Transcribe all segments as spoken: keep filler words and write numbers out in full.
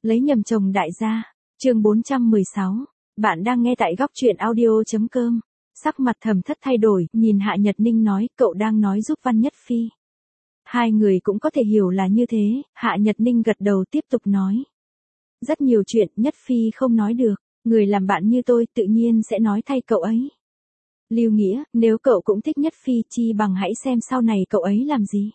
Lấy nhầm chồng đại gia. Chương bốn trăm mười sáu. Bạn đang nghe tại góc truyện audio chấm com. Sắc mặt Thẩm Thất thay đổi, nhìn Hạ Nhật Ninh nói, cậu đang nói giúp Văn Nhất Phi. Hai người cũng có thể hiểu là như thế, Hạ Nhật Ninh gật đầu tiếp tục nói. Rất nhiều chuyện Nhất Phi không nói được, người làm bạn như tôi tự nhiên sẽ nói thay cậu ấy. Lưu Nghĩa, nếu cậu cũng thích Nhất Phi chi bằng hãy xem sau này cậu ấy làm gì.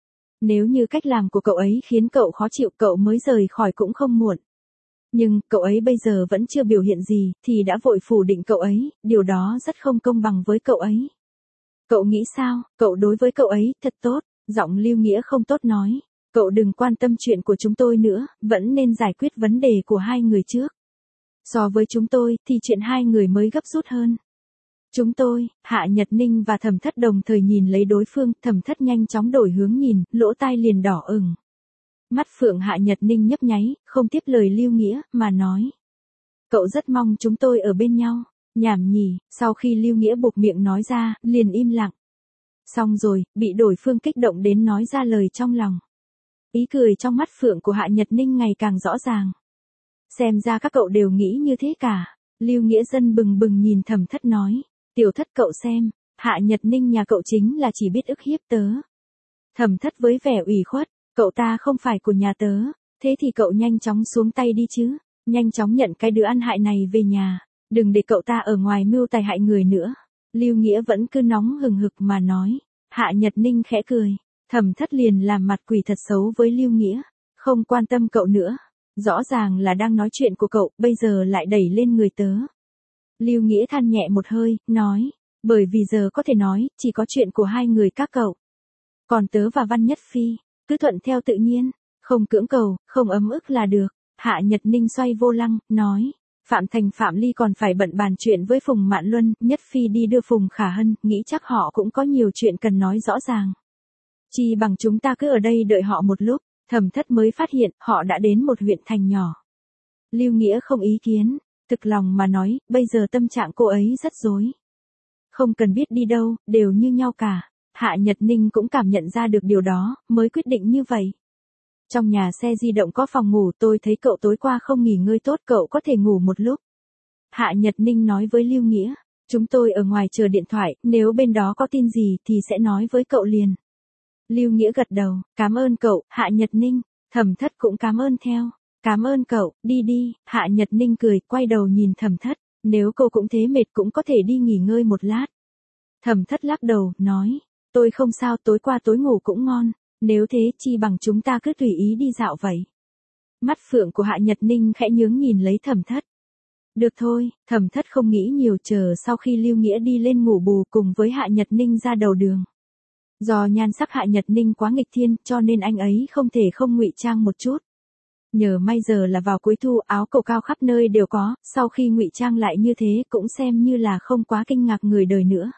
Nếu như cách làm của cậu ấy khiến cậu khó chịu cậu mới rời khỏi cũng không muộn. Nhưng, cậu ấy bây giờ vẫn chưa biểu hiện gì, thì đã vội phủ định cậu ấy, điều đó rất không công bằng với cậu ấy. Cậu nghĩ sao, cậu đối với cậu ấy, thật tốt, giọng Lưu Nghĩa không tốt nói. Cậu đừng quan tâm chuyện của chúng tôi nữa, vẫn nên giải quyết vấn đề của hai người trước. So với chúng tôi, thì chuyện hai người mới gấp rút hơn. Chúng tôi, Hạ Nhật Ninh và Thẩm Thất đồng thời nhìn lấy đối phương, Thẩm Thất nhanh chóng đổi hướng nhìn, lỗ tai liền đỏ ửng. Mắt phượng Hạ Nhật Ninh nhấp nháy, không tiếp lời Lưu Nghĩa, mà nói. Cậu rất mong chúng tôi ở bên nhau, nhảm nhỉ, sau khi Lưu Nghĩa buộc miệng nói ra, liền im lặng. Xong rồi, bị đối phương kích động đến nói ra lời trong lòng. Ý cười trong mắt phượng của Hạ Nhật Ninh ngày càng rõ ràng. Xem ra các cậu đều nghĩ như thế cả. Lưu Nghĩa dân bừng bừng nhìn Thẩm Thất nói. Tiểu Thất cậu xem, Hạ Nhật Ninh nhà cậu chính là chỉ biết ức hiếp tớ. Thẩm Thất với vẻ ủy khuất, cậu ta không phải của nhà tớ, thế thì cậu nhanh chóng xuống tay đi chứ, nhanh chóng nhận cái đứa ăn hại này về nhà, đừng để cậu ta ở ngoài mưu tài hại người nữa. Lưu Nghĩa vẫn cứ nóng hừng hực mà nói. Hạ Nhật Ninh khẽ cười, Thẩm Thất liền làm mặt quỷ thật xấu với Lưu Nghĩa, không quan tâm cậu nữa. Rõ ràng là đang nói chuyện của cậu, bây giờ lại đẩy lên người tớ. Lưu Nghĩa than nhẹ một hơi, nói, bởi vì giờ có thể nói, chỉ có chuyện của hai người các cậu. Còn tớ và Văn Nhất Phi, cứ thuận theo tự nhiên, không cưỡng cầu, không ấm ức là được. Hạ Nhật Ninh xoay vô lăng, nói, Phạm Thành Phạm Ly còn phải bận bàn chuyện với Phùng Mạn Luân, Nhất Phi đi đưa Phùng Khả Hân, nghĩ chắc họ cũng có nhiều chuyện cần nói rõ ràng. Chi bằng chúng ta cứ ở đây đợi họ một lúc. Thẩm Thất mới phát hiện, họ đã đến một huyện thành nhỏ. Lưu Nghĩa không ý kiến, thực lòng mà nói, bây giờ tâm trạng cô ấy rất rối. Không cần biết đi đâu, đều như nhau cả. Hạ Nhật Ninh cũng cảm nhận ra được điều đó, mới quyết định như vậy. Trong nhà xe di động có phòng ngủ, tôi thấy cậu tối qua không nghỉ ngơi tốt, cậu có thể ngủ một lúc. Hạ Nhật Ninh nói với Lưu Nghĩa, chúng tôi ở ngoài chờ điện thoại, nếu bên đó có tin gì thì sẽ nói với cậu liền. Lưu Nghĩa gật đầu, cảm ơn cậu, Hạ Nhật Ninh. Thẩm Thất cũng cảm ơn theo. Cảm ơn cậu, đi đi. Hạ Nhật Ninh cười, quay đầu nhìn Thẩm Thất, nếu cô cũng thế mệt cũng có thể đi nghỉ ngơi một lát. Thẩm Thất lắc đầu, nói, tôi không sao, tối qua tối ngủ cũng ngon, nếu thế chi bằng chúng ta cứ tùy ý đi dạo vậy. Mắt phượng của Hạ Nhật Ninh khẽ nhướng nhìn lấy Thẩm Thất. Được thôi, Thẩm Thất không nghĩ nhiều, chờ sau khi Lưu Nghĩa đi lên ngủ bù cùng với Hạ Nhật Ninh ra đầu đường. Do nhan sắc Hạ Nhật Ninh quá nghịch thiên, cho nên anh ấy không thể không ngụy trang một chút. Nhờ may giờ là vào cuối thu, áo cầu cao khắp nơi đều có, sau khi ngụy trang lại như thế cũng xem như là không quá kinh ngạc người đời nữa.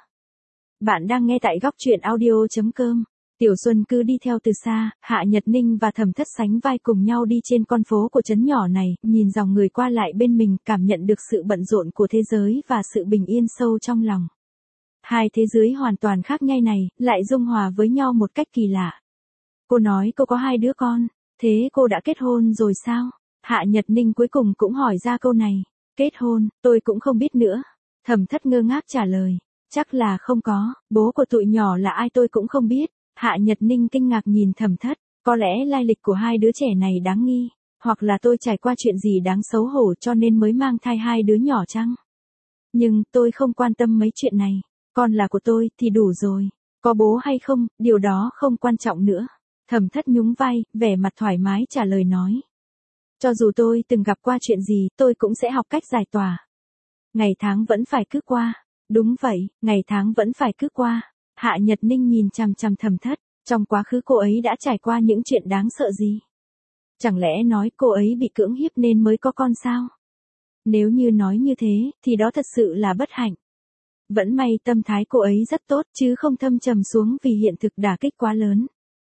Bạn đang nghe tại góc truyện audio chấm com. Tiểu Xuân cứ đi theo từ xa, Hạ Nhật Ninh và Thẩm Thất sánh vai cùng nhau đi trên con phố của trấn nhỏ này, nhìn dòng người qua lại bên mình, cảm nhận được sự bận rộn của thế giới và sự bình yên sâu trong lòng. Hai thế giới hoàn toàn khác nhau này, lại dung hòa với nhau một cách kỳ lạ. Cô nói cô có hai đứa con, thế cô đã kết hôn rồi sao? Hạ Nhật Ninh cuối cùng cũng hỏi ra câu này. Kết hôn, tôi cũng không biết nữa. Thẩm Thất ngơ ngác trả lời. Chắc là không có, bố của tụi nhỏ là ai tôi cũng không biết. Hạ Nhật Ninh kinh ngạc nhìn Thẩm Thất, có lẽ lai lịch của hai đứa trẻ này đáng nghi, hoặc là tôi trải qua chuyện gì đáng xấu hổ cho nên mới mang thai hai đứa nhỏ chăng? Nhưng, tôi không quan tâm mấy chuyện này. Con là của tôi thì đủ rồi. Có bố hay không, điều đó không quan trọng nữa. Thẩm Thất nhún vai, vẻ mặt thoải mái trả lời nói. Cho dù tôi từng gặp qua chuyện gì, tôi cũng sẽ học cách giải tỏa. Ngày tháng vẫn phải cứ qua. Đúng vậy, ngày tháng vẫn phải cứ qua. Hạ Nhật Ninh nhìn chằm chằm Thẩm Thất, trong quá khứ cô ấy đã trải qua những chuyện đáng sợ gì? Chẳng lẽ nói cô ấy bị cưỡng hiếp nên mới có con sao? Nếu như nói như thế, thì đó thật sự là bất hạnh. Vẫn may tâm thái cô ấy rất tốt chứ không thâm trầm xuống vì hiện thực đả kích quá lớn.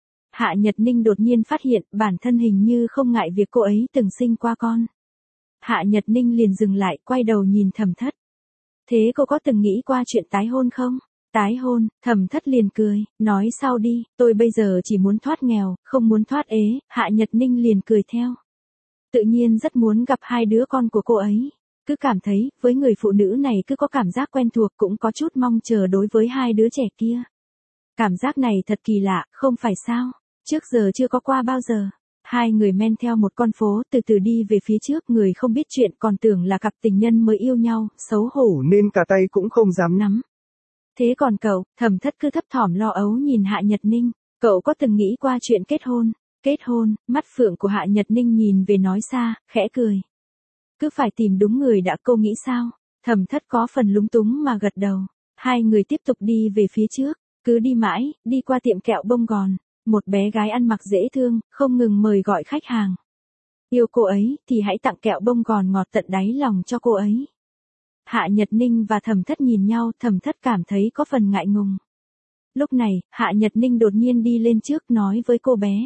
Hạ Nhật Ninh đột nhiên phát hiện bản thân hình như không ngại việc cô ấy từng sinh qua con. Hạ Nhật Ninh liền dừng lại, quay đầu nhìn Thẩm Thất. Thế cô có từng nghĩ qua chuyện tái hôn không? Tái hôn, Thẩm Thất liền cười, nói sau đi, tôi bây giờ chỉ muốn thoát nghèo, không muốn thoát ế. Hạ Nhật Ninh liền cười theo. Tự nhiên rất muốn gặp hai đứa con của cô ấy. Cứ cảm thấy, với người phụ nữ này cứ có cảm giác quen thuộc cũng có chút mong chờ đối với hai đứa trẻ kia. Cảm giác này thật kỳ lạ, không phải sao? Trước giờ chưa có qua bao giờ. Hai người men theo một con phố từ từ đi về phía trước, người không biết chuyện còn tưởng là cặp tình nhân mới yêu nhau, xấu hổ nên cả tay cũng không dám nắm. Thế còn cậu, Thẩm Thất cứ thấp thỏm lo âu nhìn Hạ Nhật Ninh, cậu có từng nghĩ qua chuyện kết hôn? Kết hôn, mắt phượng của Hạ Nhật Ninh nhìn về nói xa, khẽ cười. Cứ phải tìm đúng người đã, cô nghĩ sao? Thẩm Thất có phần lúng túng mà gật đầu. Hai người tiếp tục đi về phía trước, cứ đi mãi, đi qua tiệm kẹo bông gòn. Một bé gái ăn mặc dễ thương, không ngừng mời gọi khách hàng. Yêu cô ấy, thì hãy tặng kẹo bông gòn ngọt tận đáy lòng cho cô ấy. Hạ Nhật Ninh và Thẩm Thất nhìn nhau, Thẩm Thất cảm thấy có phần ngại ngùng. Lúc này, Hạ Nhật Ninh đột nhiên đi lên trước nói với cô bé.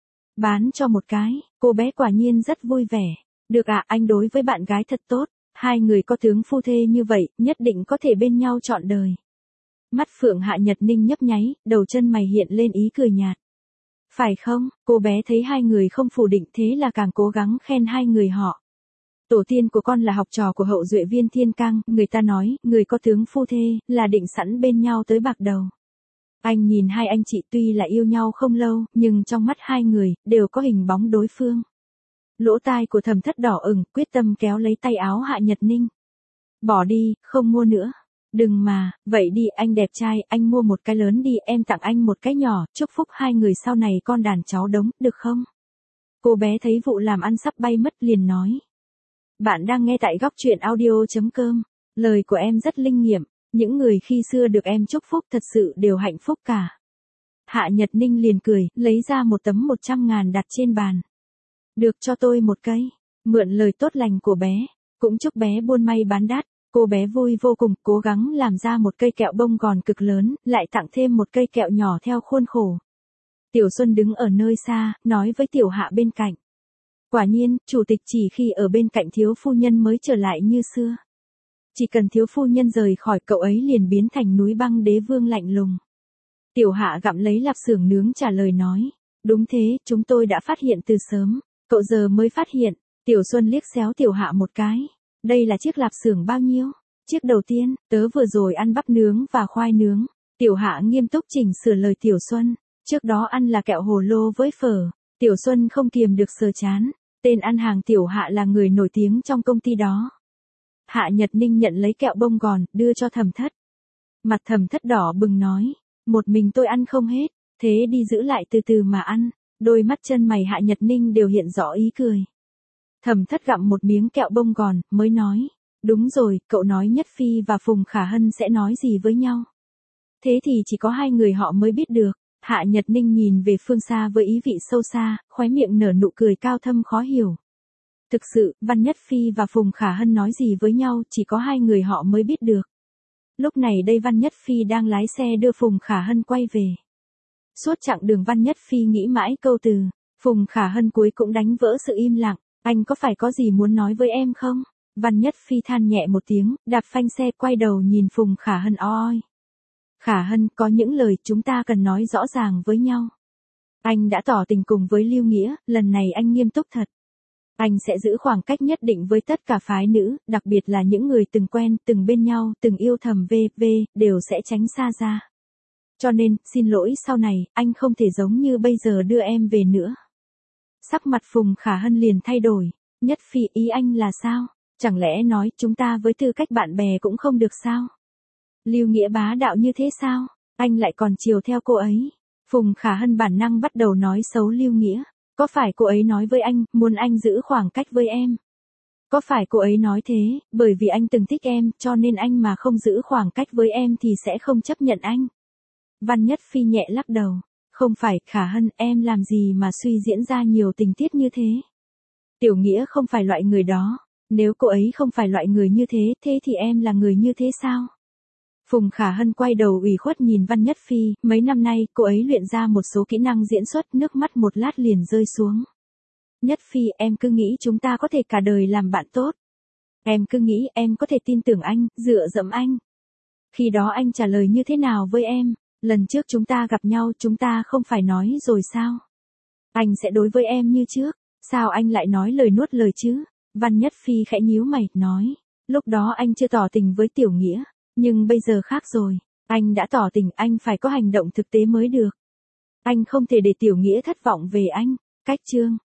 Bán cho một cái, cô bé quả nhiên rất vui vẻ. Được ạ, anh đối với bạn gái thật tốt, hai người có tướng phu thê như vậy, nhất định có thể bên nhau trọn đời. Mắt phượng Hạ Nhật Ninh nhấp nháy, đầu chân mày hiện lên ý cười nhạt. Phải không, cô bé thấy hai người không phủ định thế là càng cố gắng khen hai người họ. Tổ tiên của con là học trò của hậu duệ Viên Thiên Cang, người ta nói, người có tướng phu thê, là định sẵn bên nhau tới bạc đầu. Anh nhìn hai anh chị tuy là yêu nhau không lâu, nhưng trong mắt hai người, đều có hình bóng đối phương. Lỗ tai của Thẩm Thất đỏ ửng, quyết tâm kéo lấy tay áo Hạ Nhật Ninh. Bỏ đi, không mua nữa. Đừng mà, vậy đi anh đẹp trai, anh mua một cái lớn đi, em tặng anh một cái nhỏ, chúc phúc hai người sau này con đàn cháu đống, được không? Cô bé thấy vụ làm ăn sắp bay mất liền nói. Bạn đang nghe tại góc truyện audio.com, lời của em rất linh nghiệm, những người khi xưa được em chúc phúc thật sự đều hạnh phúc cả. Hạ Nhật Ninh liền cười, lấy ra một tấm một trăm ngàn đặt trên bàn. Được cho tôi một cây, mượn lời tốt lành của bé, cũng chúc bé buôn may bán đắt. Cô bé vui vô cùng, cố gắng làm ra một cây kẹo bông gòn cực lớn, lại tặng thêm một cây kẹo nhỏ theo khuôn khổ. Tiểu Xuân đứng ở nơi xa, nói với Tiểu Hạ bên cạnh. Quả nhiên, chủ tịch chỉ khi ở bên cạnh thiếu phu nhân mới trở lại như xưa. Chỉ cần thiếu phu nhân rời khỏi cậu ấy liền biến thành núi băng đế vương lạnh lùng. Tiểu Hạ gặm lấy lạp xưởng nướng trả lời nói. Đúng thế, chúng tôi đã phát hiện từ sớm, cậu giờ mới phát hiện. Tiểu Xuân liếc xéo Tiểu Hạ một cái. Đây là chiếc lạp xưởng bao nhiêu? Chiếc đầu tiên, tớ vừa rồi ăn bắp nướng và khoai nướng. Tiểu Hạ nghiêm túc chỉnh sửa lời Tiểu Xuân. Trước đó ăn là kẹo hồ lô với phở. Tiểu Xuân không kiềm được sờ chán. Tên ăn hàng Tiểu Hạ là người nổi tiếng trong công ty đó. Hạ Nhật Ninh nhận lấy kẹo bông gòn, đưa cho Thẩm Thất. Mặt Thẩm Thất đỏ bừng nói. Một mình tôi ăn không hết, thế đi giữ lại từ từ mà ăn. Đôi mắt chân mày Hạ Nhật Ninh đều hiện rõ ý cười. Thẩm Thất gặm một miếng kẹo bông gòn, mới nói. Đúng rồi, cậu nói Nhất Phi và Phùng Khả Hân sẽ nói gì với nhau. Thế thì chỉ có hai người họ mới biết được. Hạ Nhật Ninh nhìn về phương xa với ý vị sâu xa, khóe miệng nở nụ cười cao thâm khó hiểu. Thực sự, Văn Nhất Phi và Phùng Khả Hân nói gì với nhau, chỉ có hai người họ mới biết được. Lúc này đây Văn Nhất Phi đang lái xe đưa Phùng Khả Hân quay về. Suốt chặng đường Văn Nhất Phi nghĩ mãi câu từ, Phùng Khả Hân cuối cũng đánh vỡ sự im lặng. Anh có phải có gì muốn nói với em không? Văn Nhất Phi than nhẹ một tiếng, đạp phanh xe quay đầu nhìn Phùng Khả Hân oi. Khả Hân, có những lời chúng ta cần nói rõ ràng với nhau. Anh đã tỏ tình cùng với Lưu Nghĩa, lần này anh nghiêm túc thật. Anh sẽ giữ khoảng cách nhất định với tất cả phái nữ, đặc biệt là những người từng quen, từng bên nhau, từng yêu thầm vv, đều sẽ tránh xa ra. Cho nên, xin lỗi sau này, anh không thể giống như bây giờ đưa em về nữa. Sắc mặt Phùng Khả Hân liền thay đổi. Nhất Phi, ý anh là sao? Chẳng lẽ nói chúng ta với tư cách bạn bè cũng không được sao? Lưu Nghĩa bá đạo như thế sao? Anh lại còn chiều theo cô ấy. Phùng Khả Hân bản năng bắt đầu nói xấu Lưu Nghĩa. Có phải cô ấy nói với anh, muốn anh giữ khoảng cách với em? Có phải cô ấy nói thế, bởi vì anh từng thích em, cho nên anh mà không giữ khoảng cách với em thì sẽ không chấp nhận anh? Văn Nhất Phi nhẹ lắc đầu. Không phải, Khả Hân, em làm gì mà suy diễn ra nhiều tình tiết như thế? Tiểu Nghĩa không phải loại người đó. Nếu cô ấy không phải loại người như thế, thế thì em là người như thế sao? Phùng Khả Hân quay đầu ủy khuất nhìn Văn Nhất Phi, mấy năm nay cô ấy luyện ra một số kỹ năng diễn xuất, nước mắt một lát liền rơi xuống. Nhất Phi, em cứ nghĩ chúng ta có thể cả đời làm bạn tốt. Em cứ nghĩ em có thể tin tưởng anh, dựa dẫm anh. Khi đó anh trả lời như thế nào với em? Lần trước chúng ta gặp nhau chúng ta không phải nói rồi sao? Anh sẽ đối với em như trước, Sao anh lại nói lời nuốt lời chứ? Văn Nhất Phi khẽ nhíu mày, nói. Lúc đó anh chưa tỏ tình với Tiểu Nghĩa, nhưng bây giờ khác rồi. Anh đã tỏ tình, anh phải có hành động thực tế mới được. Anh không thể để Tiểu Nghĩa thất vọng về anh. Cách chương